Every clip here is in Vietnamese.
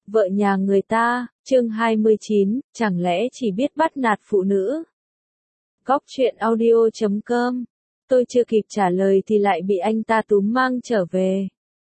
Vợ nhà người ta, chương 29, chẳng lẽ chỉ biết bắt nạt phụ nữ? Góc truyện audio.com. Tôi chưa kịp trả lời thì lại bị anh ta túm mang trở về.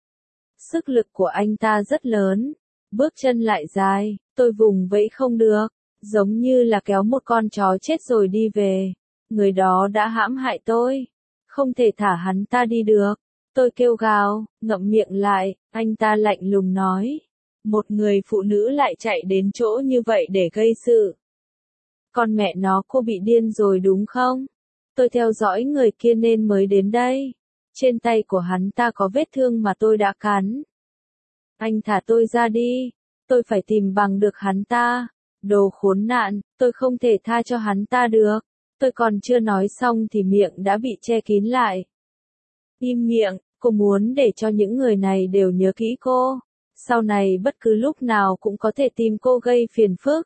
Sức lực của anh ta rất lớn, bước chân lại dài, tôi vùng vẫy không được, giống như là kéo một con chó chết rồi đi về. Người đó đã hãm hại tôi, không thể thả hắn ta đi được. Tôi kêu gào, ngậm miệng lại, anh ta lạnh lùng nói. Một người phụ nữ lại chạy đến chỗ như vậy để gây sự. Con mẹ nó, cô bị điên rồi đúng không? Tôi theo dõi người kia nên mới đến đây. Trên tay của hắn ta có vết thương mà tôi đã cắn. Anh thả tôi ra đi. Tôi phải tìm bằng được hắn ta. Đồ khốn nạn, tôi không thể tha cho hắn ta được. Tôi còn chưa nói xong thì miệng đã bị che kín lại. Im miệng, cô muốn để cho những người này đều nhớ kỹ cô. Sau này bất cứ lúc nào cũng có thể tìm cô gây phiền phức.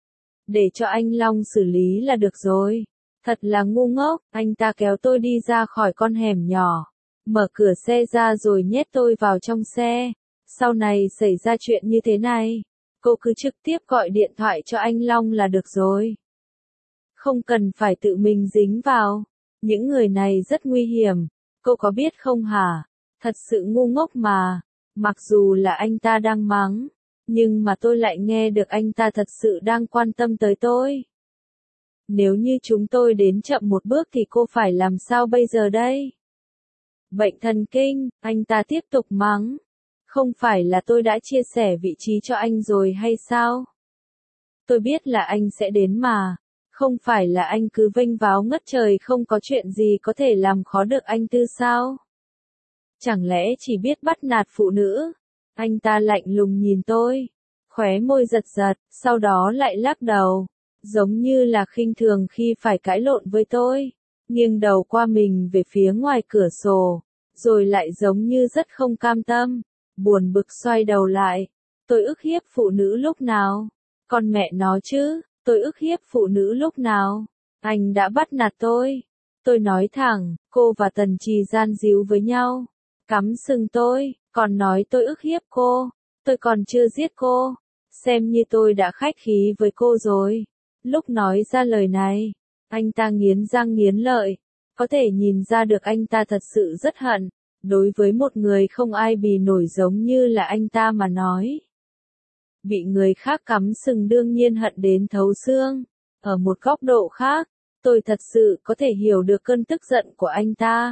Để cho anh Long xử lý là được rồi. Thật là ngu ngốc, anh ta kéo tôi đi ra khỏi con hẻm nhỏ. Mở cửa xe ra rồi nhét tôi vào trong xe. Sau này xảy ra chuyện như thế này, cô cứ trực tiếp gọi điện thoại cho anh Long là được rồi. Không cần phải tự mình dính vào. Những người này rất nguy hiểm. Cô có biết không hả? Thật sự ngu ngốc mà. Mặc dù là anh ta đang mắng, nhưng mà tôi lại nghe được anh ta thật sự đang quan tâm tới tôi. Nếu như chúng tôi đến chậm một bước thì cô phải làm sao bây giờ đây? Bệnh thần kinh, anh ta tiếp tục mắng. Không phải là tôi đã chia sẻ vị trí cho anh rồi hay sao? Tôi biết là anh sẽ đến mà. Không phải là anh cứ vênh váo ngất trời không có chuyện gì có thể làm khó được anh Tư sao? Chẳng lẽ chỉ biết bắt nạt phụ nữ? Anh ta lạnh lùng nhìn tôi, khóe môi giật giật, sau đó lại lắc đầu, giống như là khinh thường khi phải cãi lộn với tôi, nghiêng đầu qua mình về phía ngoài cửa sổ, rồi lại giống như rất không cam tâm, buồn bực xoay đầu lại. Tôi ức hiếp phụ nữ lúc nào? Con mẹ nó chứ, tôi ức hiếp phụ nữ lúc nào? Anh đã bắt nạt tôi. Tôi nói thẳng, cô và Tần Trì gian díu với nhau. Cắm sừng tôi, còn nói tôi ức hiếp cô, tôi còn chưa giết cô, xem như tôi đã khách khí với cô rồi. Lúc nói ra lời này, anh ta nghiến răng nghiến lợi, có thể nhìn ra được anh ta thật sự rất hận, đối với một người không ai bì nổi giống như là anh ta mà nói. Bị người khác cắm sừng đương nhiên hận đến thấu xương, ở một góc độ khác, tôi thật sự có thể hiểu được cơn tức giận của anh ta.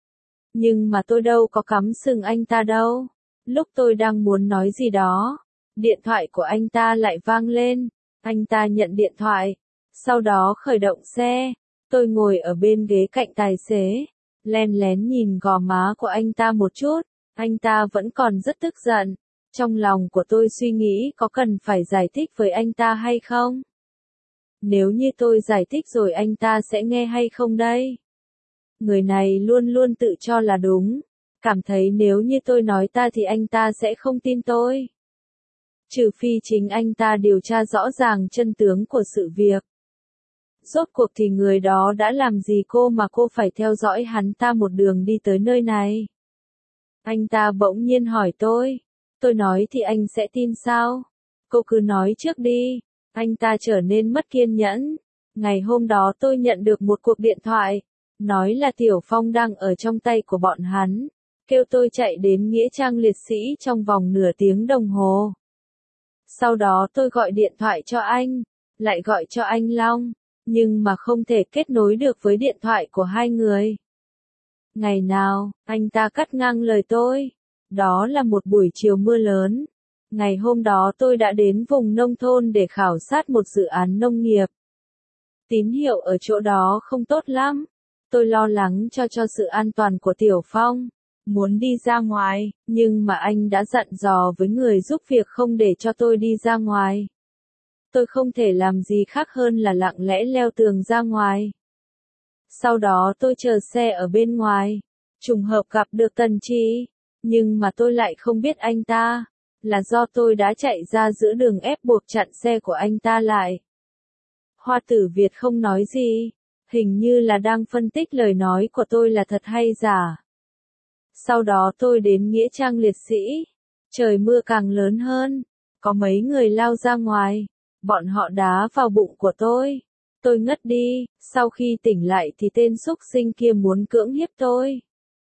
Nhưng mà tôi đâu có cắm sừng anh ta đâu. Lúc tôi đang muốn nói gì đó, điện thoại của anh ta lại vang lên. Anh ta nhận điện thoại, sau đó khởi động xe. Tôi ngồi ở bên ghế cạnh tài xế, len lén nhìn gò má của anh ta một chút. Anh ta vẫn còn rất tức giận. Trong lòng của tôi suy nghĩ có cần phải giải thích với anh ta hay không? Nếu như tôi giải thích rồi anh ta sẽ nghe hay không đây? Người này luôn luôn tự cho là đúng, cảm thấy nếu như tôi nói ta thì anh ta sẽ không tin tôi. Trừ phi chính anh ta điều tra rõ ràng chân tướng của sự việc. Rốt cuộc thì người đó đã làm gì cô mà cô phải theo dõi hắn ta một đường đi tới nơi này? Anh ta bỗng nhiên hỏi tôi nói thì anh sẽ tin sao? Cô cứ nói trước đi. Anh ta trở nên mất kiên nhẫn. Ngày hôm đó tôi nhận được một cuộc điện thoại. Nói là Tiểu Phong đang ở trong tay của bọn hắn, kêu tôi chạy đến Nghĩa Trang Liệt Sĩ trong vòng nửa tiếng đồng hồ. Sau đó tôi gọi điện thoại cho anh, lại gọi cho anh Long, nhưng mà không thể kết nối được với điện thoại của hai người. Ngày nào, anh ta cắt ngang lời tôi. Đó là một buổi chiều mưa lớn. Ngày hôm đó tôi đã đến vùng nông thôn để khảo sát một dự án nông nghiệp. Tín hiệu ở chỗ đó không tốt lắm. Tôi lo lắng cho sự an toàn của Tiểu Phong, muốn đi ra ngoài, nhưng mà anh đã dặn dò với người giúp việc không để cho tôi đi ra ngoài. Tôi không thể làm gì khác hơn là lặng lẽ leo tường ra ngoài. Sau đó tôi chờ xe ở bên ngoài, trùng hợp gặp được Tần Chi, nhưng mà tôi lại không biết anh ta, là do tôi đã chạy ra giữa đường ép buộc chặn xe của anh ta lại. Hoa Tử Việt không nói gì. Hình như là đang phân tích lời nói của tôi là thật hay giả. Sau đó tôi đến Nghĩa Trang Liệt Sĩ. Trời mưa càng lớn hơn. có mấy người lao ra ngoài, bọn họ đá vào bụng của tôi. Tôi ngất đi, sau khi tỉnh lại thì tên súc sinh kia muốn cưỡng hiếp tôi.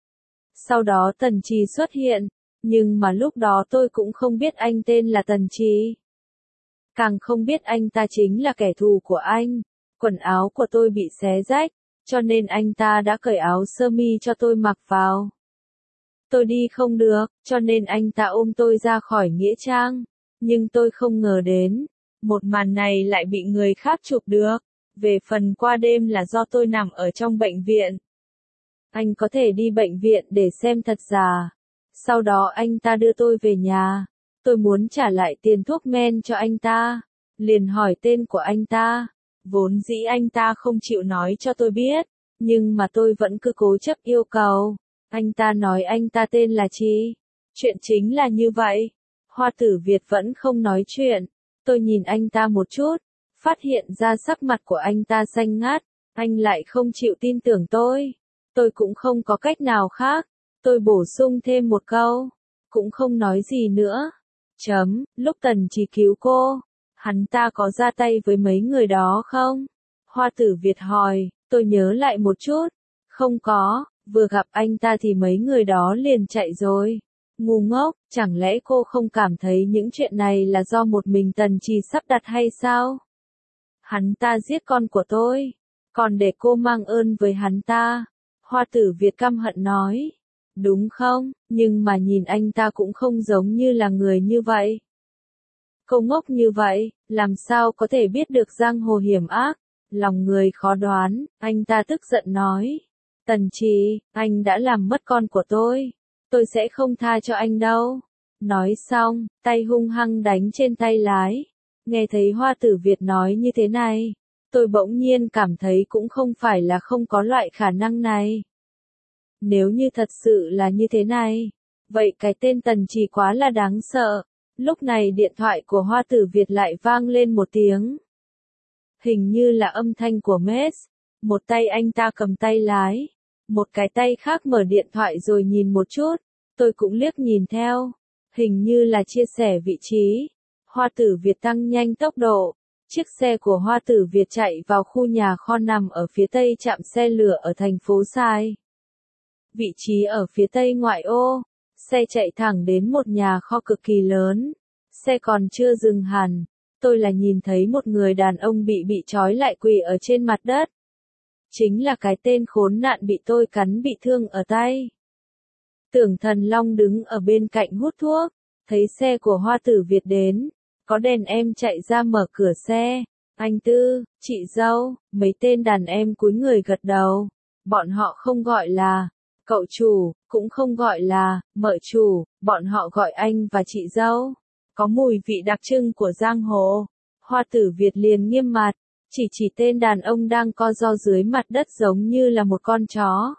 Sau đó Tần Trì xuất hiện, nhưng mà lúc đó tôi cũng không biết anh tên là Tần Trì. Càng không biết anh ta chính là kẻ thù của anh. Quần áo của tôi bị xé rách, cho nên anh ta đã cởi áo sơ mi cho tôi mặc vào. Tôi đi không được, cho nên anh ta ôm tôi ra khỏi nghĩa trang. Nhưng tôi không ngờ đến, một màn này lại bị người khác chụp được. Về phần qua đêm là do tôi nằm ở trong bệnh viện. Anh có thể đi bệnh viện để xem thật giả. Sau đó anh ta đưa tôi về nhà. Tôi muốn trả lại tiền thuốc men cho anh ta. Liền hỏi tên của anh ta. Vốn dĩ anh ta không chịu nói cho tôi biết. Nhưng mà tôi vẫn cứ cố chấp yêu cầu. Anh ta nói anh ta tên là Chi. Chuyện chính là như vậy. Hoa Tử Việt vẫn không nói chuyện. Tôi nhìn anh ta một chút. Phát hiện ra sắc mặt của anh ta xanh ngắt. Anh lại không chịu tin tưởng tôi. Tôi cũng không có cách nào khác. Tôi bổ sung thêm một câu. Cũng không nói gì nữa. Lúc Tần Trì cứu cô, hắn ta có ra tay với mấy người đó không? Hoa Tử Việt hỏi, tôi nhớ lại một chút. Không có, vừa gặp anh ta thì mấy người đó liền chạy rồi. Ngu ngốc, chẳng lẽ cô không cảm thấy những chuyện này là do một mình Tần Trì sắp đặt hay sao? Hắn ta giết con của tôi, còn để cô mang ơn với hắn ta. Hoa Tử Việt căm hận nói. Đúng không, nhưng mà nhìn anh ta cũng không giống như là người như vậy. Cô ngốc như vậy, làm sao có thể biết được giang hồ hiểm ác, lòng người khó đoán, anh ta tức giận nói. Tần Trì, anh đã làm mất con của tôi sẽ không tha cho anh đâu. Nói xong, tay hung hăng đánh trên tay lái. Nghe thấy Hoa Tử Việt nói như thế này, tôi bỗng nhiên cảm thấy cũng không phải là không có loại khả năng này. Nếu như thật sự là như thế này, vậy cái tên Tần Trì quá là đáng sợ. Lúc này điện thoại của Hoa Tử Việt lại vang lên một tiếng. Hình như là âm thanh của Mess. Một tay anh ta cầm tay lái, một cái tay khác mở điện thoại rồi nhìn một chút. Tôi cũng liếc nhìn theo. Hình như là chia sẻ vị trí. Hoa Tử Việt tăng nhanh tốc độ. Chiếc xe của Hoa Tử Việt chạy vào khu nhà kho nằm ở phía tây trạm xe lửa ở thành phố Sai. Vị trí ở phía tây ngoại ô. Xe chạy thẳng đến một nhà kho cực kỳ lớn. Xe còn chưa dừng hẳn. Tôi là nhìn thấy một người đàn ông bị trói lại quỳ ở trên mặt đất. Chính là cái tên khốn nạn bị tôi cắn bị thương ở tay. Tưởng Thần Long đứng ở bên cạnh hút thuốc. Thấy xe của Hoa Tử Việt đến. Có đèn em chạy ra mở cửa xe. Anh Tư, chị dâu, mấy tên đàn em cúi người gật đầu. Bọn họ không gọi là cậu chủ, cũng không gọi là mợ chủ, bọn họ gọi anh và chị dâu. Có mùi vị đặc trưng của giang hồ. Hoa Tử Việt liền nghiêm mặt, chỉ tên đàn ông đang co ro dưới mặt đất giống như là một con chó.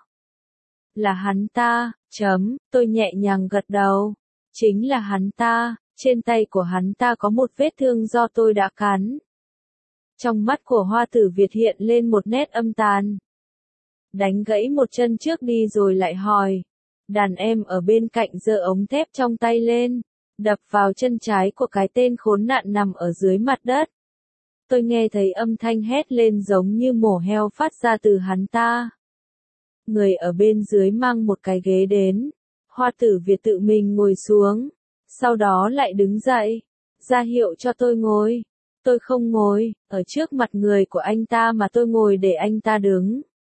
Là hắn ta, tôi nhẹ nhàng gật đầu. Chính là hắn ta, trên tay của hắn ta có một vết thương do tôi đã cắn. Trong mắt của Hoa Tử Việt hiện lên một nét âm tàn. Đánh gãy một chân trước đi rồi lại hỏi. Đàn em ở bên cạnh giơ ống thép trong tay lên, đập vào chân trái của cái tên khốn nạn nằm ở dưới mặt đất. Tôi nghe thấy âm thanh hét lên giống như mổ heo phát ra từ hắn ta. Người ở bên dưới mang một cái ghế đến. Hoa Tử Việt tự mình ngồi xuống. Sau đó lại đứng dậy, ra hiệu cho tôi ngồi. Tôi không ngồi, ở trước mặt người của anh ta mà tôi ngồi để anh ta đứng.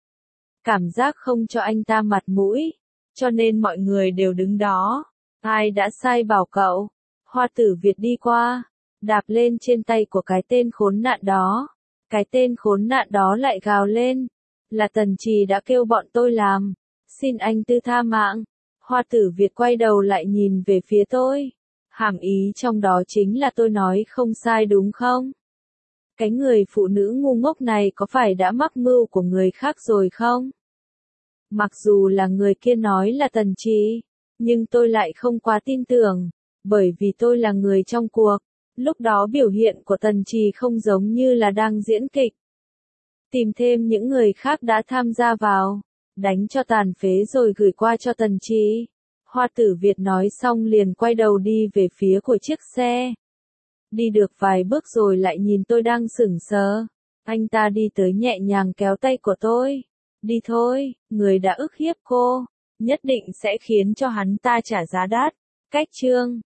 Cảm giác không cho anh ta mặt mũi, cho nên mọi người đều đứng đó. Ai đã sai bảo cậu? Hoa Tử Việt đi qua, đạp lên trên tay của cái tên khốn nạn đó. Cái tên khốn nạn đó lại gào lên. Là Tần Trì đã kêu bọn tôi làm. Xin anh Tư tha mạng. Hoa Tử Việt quay đầu lại nhìn về phía tôi. Hàm ý trong đó chính là tôi nói không sai đúng không? Cái người phụ nữ ngu ngốc này có phải đã mắc mưu của người khác rồi không? Mặc dù là người kia nói là Tần Trì, nhưng tôi lại không quá tin tưởng, bởi vì tôi là người trong cuộc. Lúc đó biểu hiện của Tần Trì không giống như là đang diễn kịch. Tìm thêm những người khác đã tham gia vào, đánh cho tàn phế rồi gửi qua cho Tần Trì. Hoa Tử Việt nói xong liền quay đầu đi về phía của chiếc xe. Đi được vài bước rồi lại nhìn tôi đang sững sờ. Anh ta đi tới nhẹ nhàng kéo tay của tôi. Đi thôi, người đã ức hiếp cô, nhất định sẽ khiến cho hắn ta trả giá đắt. Cách chương